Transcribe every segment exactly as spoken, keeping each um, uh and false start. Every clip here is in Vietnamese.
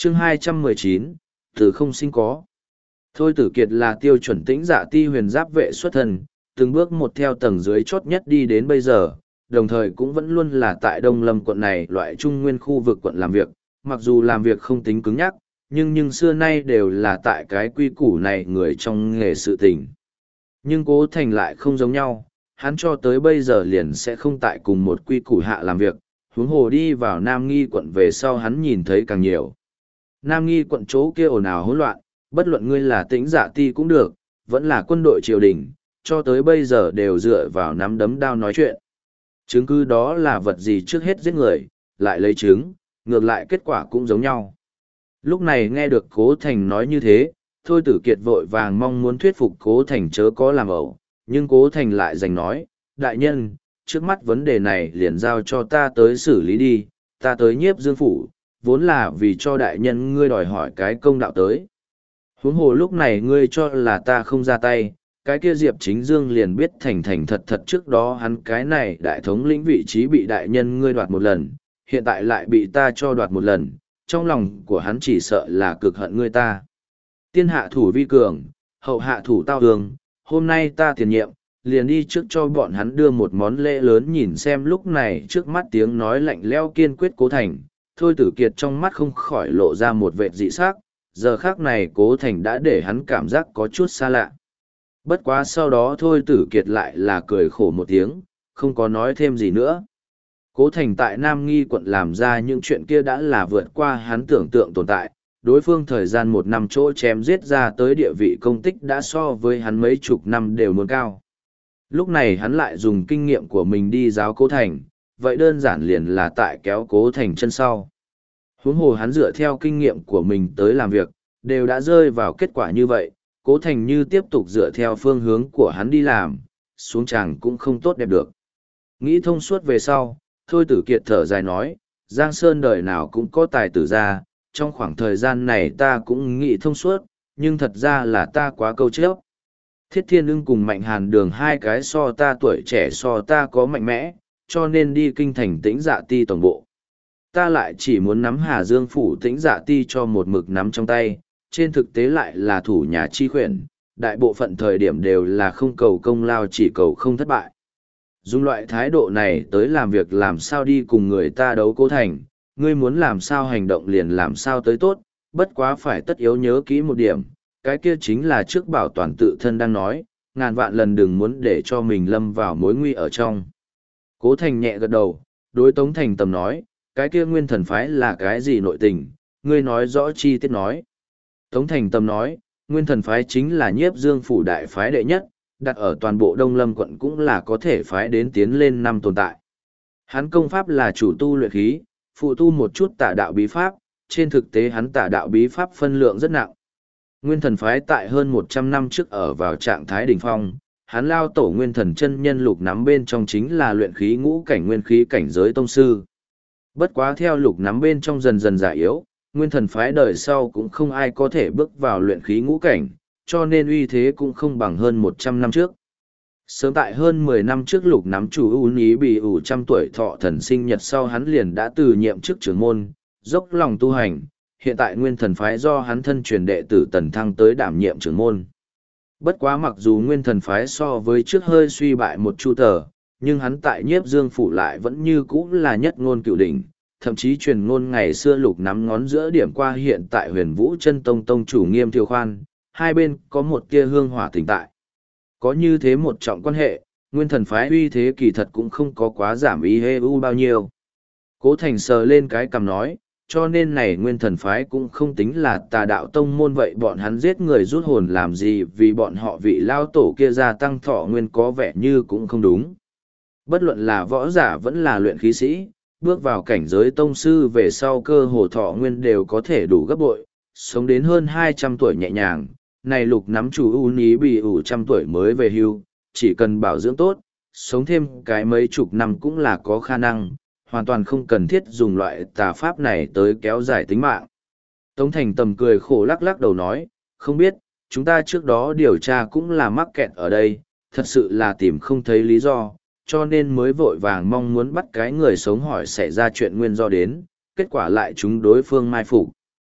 chương hai trăm mười chín, từ không sinh có. Thôi Tử Kiệt là tiêu chuẩn tĩnh dạ ti huyền giáp vệ xuất thân, từng bước một theo tầng dưới chót nhất đi đến bây giờ, đồng thời cũng vẫn luôn là tại Đông Lâm quận này loại trung nguyên khu vực quận làm việc, mặc dù làm việc không tính cứng nhắc, nhưng nhưng xưa nay đều là tại cái quy củ này người trong nghề sự tình. Nhưng Cố Thành lại không giống nhau, hắn cho tới bây giờ liền sẽ không tại cùng một quy củ hạ làm việc, huống hồ đi vào Nam Nghi quận về sau hắn nhìn thấy càng nhiều. Nam Nghi quận chỗ kia ồn ào hỗn loạn, bất luận ngươi là tĩnh dạ ti cũng được, vẫn là quân đội triều đình, cho tới bây giờ đều dựa vào nắm đấm đao nói chuyện. Chứng cứ đó là vật gì trước hết giết người, lại lấy chứng, ngược lại kết quả cũng giống nhau. Lúc này nghe được Cố Thành nói như thế, Thôi Tử Kiệt vội vàng mong muốn thuyết phục Cố Thành chớ có làm ẩu, nhưng Cố Thành lại giành nói, đại nhân, trước mắt vấn đề này liền giao cho ta tới xử lý đi, ta tới Nhiếp Dương phủ, vốn là vì cho đại nhân ngươi đòi hỏi cái công đạo tới. Huống hồ lúc này ngươi cho là ta không ra tay, cái kia Diệp Chính Dương liền biết thành thành thật thật trước đó hắn cái này đại thống lĩnh vị trí bị đại nhân ngươi đoạt một lần, hiện tại lại bị ta cho đoạt một lần, trong lòng của hắn chỉ sợ là cực hận ngươi ta. Tiên hạ thủ vi cường, hậu hạ thủ tao hương, hôm nay ta tiền nhiệm, liền đi trước cho bọn hắn đưa một món lễ lớn nhìn xem lúc này trước mắt tiếng nói lạnh lẽo kiên quyết Cố Thành, Thôi Tử Kiệt trong mắt không khỏi lộ ra một vệt dị sắc, giờ khác này Cố Thành đã để hắn cảm giác có chút xa lạ. Bất quá sau đó Thôi Tử Kiệt lại là cười khổ một tiếng, không có nói thêm gì nữa. Cố Thành tại Nam Nghi quận làm ra những chuyện kia đã là vượt qua hắn tưởng tượng tồn tại, đối phương thời gian một năm chỗ chém giết ra tới địa vị công tích đã so với hắn mấy chục năm đều muốn cao. Lúc này hắn lại dùng kinh nghiệm của mình đi giáo Cố Thành, vậy đơn giản liền là tại kéo Cố Thành chân sau. Huống hồ hắn dựa theo kinh nghiệm của mình tới làm việc, đều đã rơi vào kết quả như vậy, Cố Thành như tiếp tục dựa theo phương hướng của hắn đi làm, xuống tràng cũng không tốt đẹp được. Nghĩ thông suốt về sau, Thôi Tử Kiệt thở dài nói, Giang Sơn đời nào cũng có tài tử ra, trong khoảng thời gian này ta cũng nghĩ thông suốt, nhưng thật ra là ta quá câu chấp. Thiết Thiên Ưng cùng Mạnh Hàn Đường hai cái so ta tuổi trẻ so ta có mạnh mẽ, cho nên đi kinh thành Tĩnh Dạ ti tổng bộ. Ta lại chỉ muốn nắm Hà Dương phủ Tĩnh Dạ ti cho một mực nắm trong tay, trên thực tế lại là thủ nhà chi khuyển, đại bộ phận thời điểm đều là không cầu công lao chỉ cầu không thất bại. Dùng loại thái độ này tới làm việc làm sao đi cùng người ta đấu Cố Thành, ngươi muốn làm sao hành động liền làm sao tới tốt, bất quá phải tất yếu nhớ kỹ một điểm, cái kia chính là trước bảo toàn tự thân đang nói, ngàn vạn lần đừng muốn để cho mình lâm vào mối nguy ở trong. Cố Thành nhẹ gật đầu, đối Tống Thành Tầm nói, cái kia Nguyên Thần phái là cái gì nội tình, ngươi nói rõ chi tiết nói. Tống Thành Tâm nói, Nguyên Thần phái chính là Nhiếp Dương phủ đại phái đệ nhất, đặt ở toàn bộ Đông Lâm quận cũng là có thể phái đến tiến lên năm tồn tại. Hắn công pháp là chủ tu luyện khí, phụ tu một chút tả đạo bí pháp, trên thực tế hắn tả đạo bí pháp phân lượng rất nặng. Nguyên Thần phái tại hơn một trăm năm trước ở vào trạng thái đỉnh phong, hắn lao tổ Nguyên Thần chân nhân lục nắm bên trong chính là luyện khí ngũ cảnh nguyên khí cảnh giới tông sư. Bất quá theo lục nắm bên trong dần dần già yếu, Nguyên Thần phái đời sau cũng không ai có thể bước vào luyện khí ngũ cảnh, cho nên uy thế cũng không bằng hơn một trăm năm trước. Sớm tại hơn mười năm trước lục nắm chủ ưu ý bị ủ trăm tuổi thọ thần sinh nhật sau hắn liền đã từ nhiệm chức trưởng môn, dốc lòng tu hành, hiện tại Nguyên Thần phái do hắn thân truyền đệ tử Tần Thăng tới đảm nhiệm trưởng môn. Bất quá mặc dù Nguyên Thần phái so với trước hơi suy bại một chu tờ, nhưng hắn tại Nhiếp Dương phủ lại vẫn như cũ là nhất ngôn cửu đỉnh, thậm chí truyền ngôn ngày xưa lục nắm ngón giữa điểm qua hiện tại Huyền Vũ Chân Tông tông chủ Nghiêm Thiều Khoan, hai bên có một tia hương hỏa tình tại. Có như thế một trọng quan hệ, Nguyên Thần phái uy thế kỳ thật cũng không có quá giảm ý hê u bao nhiêu. Cố Thành sờ lên cái cằm nói, cho nên này Nguyên Thần phái cũng không tính là tà đạo tông môn vậy, bọn hắn giết người rút hồn làm gì, vì bọn họ vị lao tổ kia gia tăng thọ nguyên có vẻ như cũng không đúng. Bất luận là võ giả vẫn là luyện khí sĩ, bước vào cảnh giới tông sư về sau cơ hồ thọ nguyên đều có thể đủ gấp bội, sống đến hơn hai trăm tuổi nhẹ nhàng. Này lục nắm chủ ưu ní bị ủ trăm tuổi mới về hưu, chỉ cần bảo dưỡng tốt, sống thêm cái mấy chục năm cũng là có khả năng, hoàn toàn không cần thiết dùng loại tà pháp này tới kéo dài tính mạng. Tống Thành Tầm cười khổ lắc lắc đầu nói, không biết, chúng ta trước đó điều tra cũng là mắc kẹt ở đây, thật sự là tìm không thấy lý do, cho nên mới vội vàng mong muốn bắt cái người sống hỏi xảy ra chuyện nguyên do đến, kết quả lại chúng đối phương mai phục.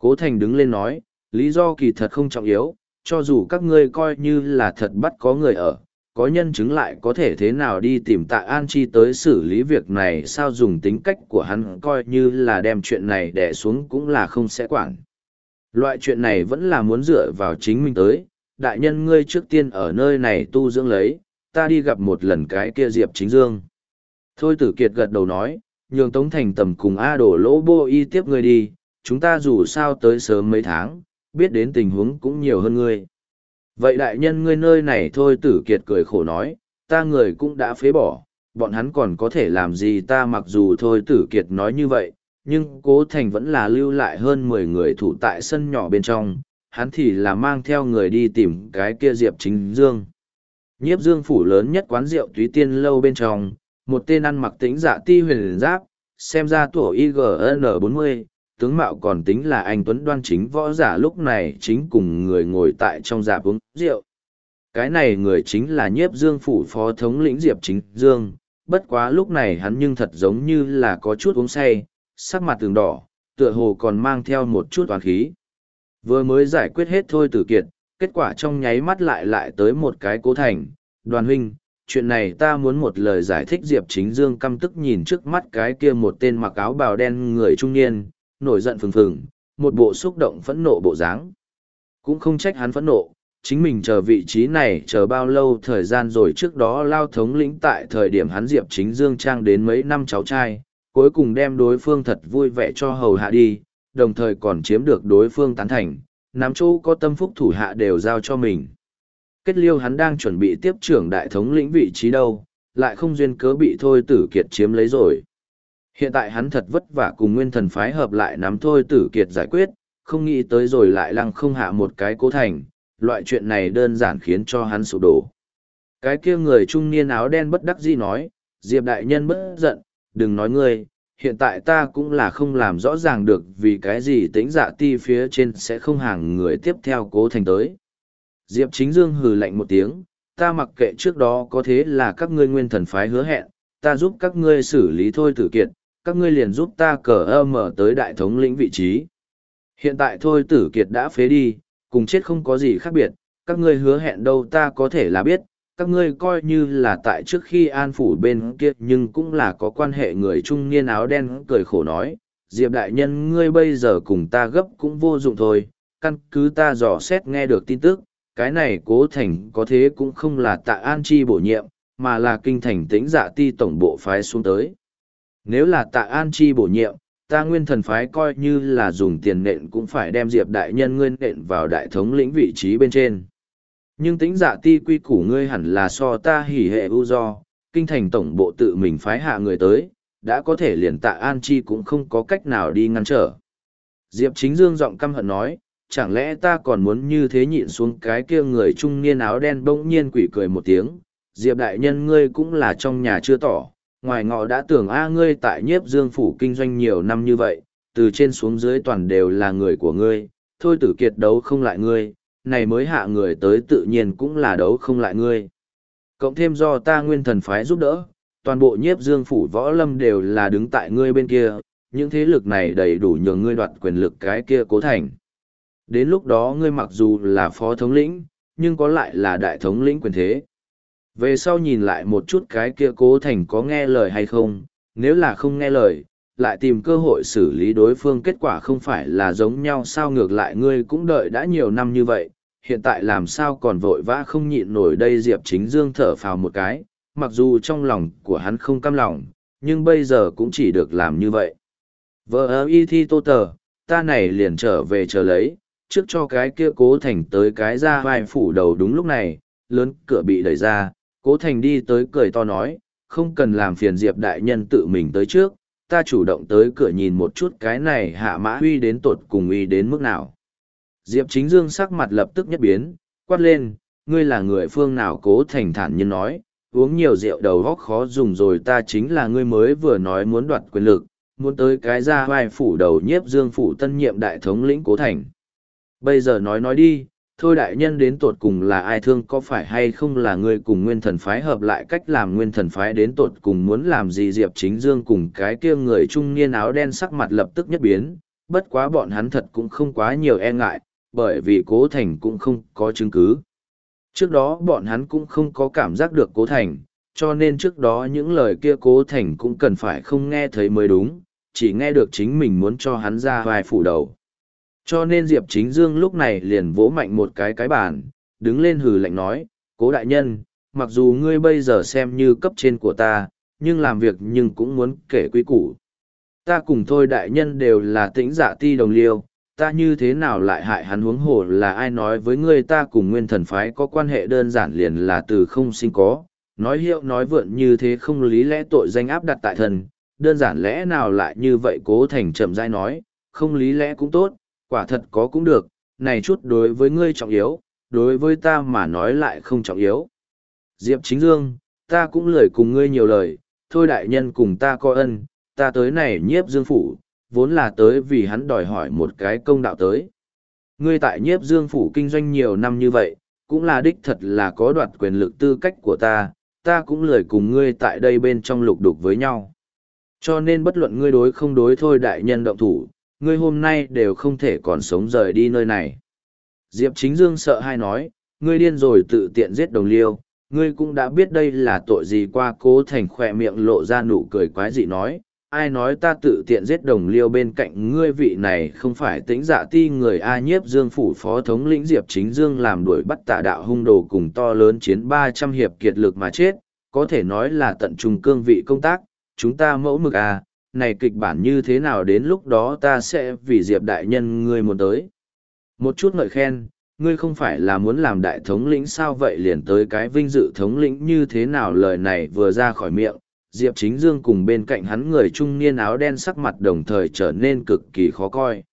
Cố Thành đứng lên nói, lý do kỳ thật không trọng yếu, cho dù các ngươi coi như là thật bắt có người ở, có nhân chứng lại có thể thế nào đi tìm Tạ An Chi tới xử lý việc này, sao dùng tính cách của hắn coi như là đem chuyện này đè xuống cũng là không sẽ quản. Loại chuyện này vẫn là muốn dựa vào chính mình tới, đại nhân ngươi trước tiên ở nơi này tu dưỡng lấy, ta đi gặp một lần cái kia Diệp Chính Dương. Thôi Tử Kiệt gật đầu nói, nhường Tống Thành Tầm cùng A Đổ Lỗ Bô Y tiếp ngươi đi, chúng ta dù sao tới sớm mấy tháng, biết đến tình huống cũng nhiều hơn ngươi. Vậy đại nhân ngươi nơi này Thôi Tử Kiệt cười khổ nói, ta người cũng đã phế bỏ, bọn hắn còn có thể làm gì ta, mặc dù Thôi Tử Kiệt nói như vậy, nhưng Cố Thành vẫn là lưu lại hơn mười người thủ tại sân nhỏ bên trong, hắn thì là mang theo người đi tìm cái kia Diệp Chính Dương. Nhiếp Dương phủ lớn nhất quán rượu Túy Tiên lâu bên trong, một tên ăn mặc tĩnh dạ ti huyền giáp, xem ra tuổi i giê en bốn mươi, tướng mạo còn tính là anh tuấn đoan chính võ giả lúc này chính cùng người ngồi tại trong dạp uống rượu. Cái này người chính là Nhiếp Dương phủ phó thống lĩnh Diệp Chính Dương, bất quá lúc này hắn nhưng thật giống như là có chút uống say, sắc mặt tường đỏ, tựa hồ còn mang theo một chút oán khí. Vừa mới giải quyết hết Thôi Tử Kiệt, kết quả trong nháy mắt lại lại tới một cái Cố Thành, Đoàn huynh, chuyện này ta muốn một lời giải thích. Diệp Chính Dương căm tức nhìn trước mắt cái kia một tên mặc áo bào đen người trung niên, nổi giận phừng phừng, một bộ xúc động phẫn nộ bộ dáng. Cũng không trách hắn phẫn nộ, chính mình chờ vị trí này chờ bao lâu thời gian rồi, trước đó Lao thống lĩnh tại thời điểm hắn Diệp Chính Dương trang đến mấy năm cháu trai, cuối cùng đem đối phương thật vui vẻ cho hầu hạ đi, đồng thời còn chiếm được đối phương tán thành, nắm chỗ có tâm phúc thủ hạ đều giao cho mình. Kết liêu hắn đang chuẩn bị tiếp trưởng đại thống lĩnh vị trí đâu, lại không duyên cớ bị Thôi Tử Kiệt chiếm lấy rồi. Hiện tại hắn thật vất vả cùng Nguyên Thần phái hợp lại nắm Thôi Tử Kiệt giải quyết, không nghĩ tới rồi lại lăng không hạ một cái Cố Thành, loại chuyện này đơn giản khiến cho hắn sụp đổ. Cái kia người trung niên áo đen bất đắc dĩ nói, Diệp đại nhân bất giận, đừng nói ngươi, hiện tại ta cũng là không làm rõ ràng được vì cái gì Tĩnh Dạ ti phía trên sẽ không hàng người tiếp theo Cố Thành tới. Diệp Chính Dương hừ lạnh một tiếng, ta mặc kệ trước đó có thế là các ngươi Nguyên Thần phái hứa hẹn, ta giúp các ngươi xử lý Thôi Tử Kiệt, các ngươi liền giúp ta cờ ơ mở tới đại thống lĩnh vị trí. Hiện tại Thôi Tử Kiệt đã phế đi, cùng chết không có gì khác biệt, các ngươi hứa hẹn đâu ta có thể là biết, các ngươi coi như là tại trước khi an phủ bên kia nhưng cũng là có quan hệ. Người trung niên áo đen cười khổ nói, Diệp đại nhân ngươi bây giờ cùng ta gấp cũng vô dụng thôi, căn cứ ta dò xét nghe được tin tức, cái này Cố Thành có thế cũng không là Tạ An Chi bổ nhiệm, mà là kinh thành Tĩnh Dạ ti tổng bộ phái xuống tới. Nếu là Tạ An Chi bổ nhiệm, ta Nguyên Thần phái coi như là dùng tiền nện cũng phải đem Diệp đại nhân ngươi nện vào đại thống lĩnh vị trí bên trên. Nhưng Tĩnh Dạ ti quy củ ngươi hẳn là so ta hỉ hệ ưu do, kinh thành tổng bộ tự mình phái hạ người tới, đã có thể liền Tạ An Chi cũng không có cách nào đi ngăn trở. Diệp Chính Dương giọng căm hận nói, chẳng lẽ ta còn muốn như thế nhịn xuống. Cái kia người trung niên áo đen bỗng nhiên quỷ cười một tiếng, Diệp đại nhân ngươi cũng là trong nhà chưa tỏ, ngoài ngọ đã tưởng a ngươi tại Nhiếp Dương phủ kinh doanh nhiều năm như vậy, từ trên xuống dưới toàn đều là người của ngươi, Thôi Tử Kiệt đấu không lại ngươi, này mới hạ người tới tự nhiên cũng là đấu không lại ngươi. Cộng thêm do ta Nguyên Thần phái giúp đỡ, toàn bộ Nhiếp Dương phủ võ lâm đều là đứng tại ngươi bên kia, những thế lực này đầy đủ nhường ngươi đoạt quyền lực cái kia Cố Thành. Đến lúc đó ngươi mặc dù là phó thống lĩnh, nhưng có lại là đại thống lĩnh quyền thế. Về sau nhìn lại một chút cái kia Cố Thành có nghe lời hay không, nếu là không nghe lời, lại tìm cơ hội xử lý đối phương, kết quả không phải là giống nhau sao. Ngược lại ngươi cũng đợi đã nhiều năm như vậy, hiện tại làm sao còn vội vã không nhịn nổi đây. Diệp Chính Dương thở phào một cái, mặc dù trong lòng của hắn không cam lòng, nhưng bây giờ cũng chỉ được làm như vậy. Vợ ơ y thi tô tờ, ta này liền trở về chờ lấy, trước cho cái kia Cố Thành tới cái ra vai phủ đầu. Đúng lúc này, lớn cửa bị đẩy ra, Cố Thành đi tới cười to nói, không cần làm phiền Diệp đại nhân tự mình tới trước, ta chủ động tới cửa nhìn một chút cái này Hạ Mã Huy đến tột cùng uy đến mức nào. Diệp Chính Dương sắc mặt lập tức nhất biến, quát lên, ngươi là người phương nào? Cố Thành thản nhiên nói, uống nhiều rượu đầu góc khó dùng rồi, ta chính là ngươi mới vừa nói muốn đoạt quyền lực, muốn tới cái ra vai phủ đầu Nhiếp Dương phủ tân nhiệm đại thống lĩnh Cố Thành. Bây giờ nói nói đi, Thôi đại nhân đến tột cùng là ai, thương có phải hay không là ngươi cùng Nguyên Thần phái hợp lại cách làm, Nguyên Thần phái đến tột cùng muốn làm gì? Diệp Chính Dương cùng cái kia người trung niên áo đen sắc mặt lập tức nhất biến, bất quá bọn hắn thật cũng không quá nhiều e ngại, bởi vì Cố Thành cũng không có chứng cứ. Trước đó bọn hắn cũng không có cảm giác được Cố Thành, cho nên trước đó những lời kia Cố Thành cũng cần phải không nghe thấy mới đúng, chỉ nghe được chính mình muốn cho hắn ra vai phủ đầu. Cho nên Diệp Chính Dương lúc này liền vỗ mạnh một cái cái bàn, đứng lên hừ lạnh nói, Cố đại nhân, mặc dù ngươi bây giờ xem như cấp trên của ta, nhưng làm việc nhưng cũng muốn kể quy củ. Ta cùng Thôi đại nhân đều là Tĩnh Dạ Ti đồng liêu, ta như thế nào lại hại hắn, huống hồ là ai nói với ngươi ta cùng Nguyên Thần phái có quan hệ đơn giản liền là từ không sinh có, nói hiệu nói vượn như thế không lý lẽ tội danh áp đặt tại thần, đơn giản lẽ nào lại như vậy. Cố Thành chậm rãi nói, không lý lẽ cũng tốt, quả thật có cũng được, này chút đối với ngươi trọng yếu, đối với ta mà nói lại không trọng yếu. Diệp Chính Dương, ta cũng lười cùng ngươi nhiều lời, Thôi đại nhân cùng ta có ân, ta tới này Nhiếp Dương phủ, vốn là tới vì hắn đòi hỏi một cái công đạo tới. Ngươi tại Nhiếp Dương phủ kinh doanh nhiều năm như vậy, cũng là đích thật là có đoạt quyền lực tư cách của ta, ta cũng lười cùng ngươi tại đây bên trong lục đục với nhau. Cho nên bất luận ngươi đối không đối Thôi đại nhân động thủ, ngươi hôm nay đều không thể còn sống rời đi nơi này. Diệp Chính Dương sợ hai nói, ngươi điên rồi tự tiện giết đồng liêu, ngươi cũng đã biết đây là tội gì. Qua Cố Thành khỏe miệng lộ ra nụ cười quái dị nói, ai nói ta tự tiện giết đồng liêu, bên cạnh ngươi vị này không phải Tĩnh Dạ Ti người A. Nhiếp Dương phủ phó thống lĩnh Diệp Chính Dương làm đuổi bắt tà đạo hung đồ cùng to lớn chiến ba trăm hiệp kiệt lực mà chết, có thể nói là tận trung cương vị công tác, chúng ta mẫu mực A, này kịch bản như thế nào đến lúc đó ta sẽ vì Diệp đại nhân ngươi muốn tới. Một chút ngợi khen, ngươi không phải là muốn làm đại thống lĩnh sao, vậy liền tới cái vinh dự thống lĩnh như thế nào. Lời này vừa ra khỏi miệng, Diệp Chính Dương cùng bên cạnh hắn người trung niên áo đen sắc mặt đồng thời trở nên cực kỳ khó coi.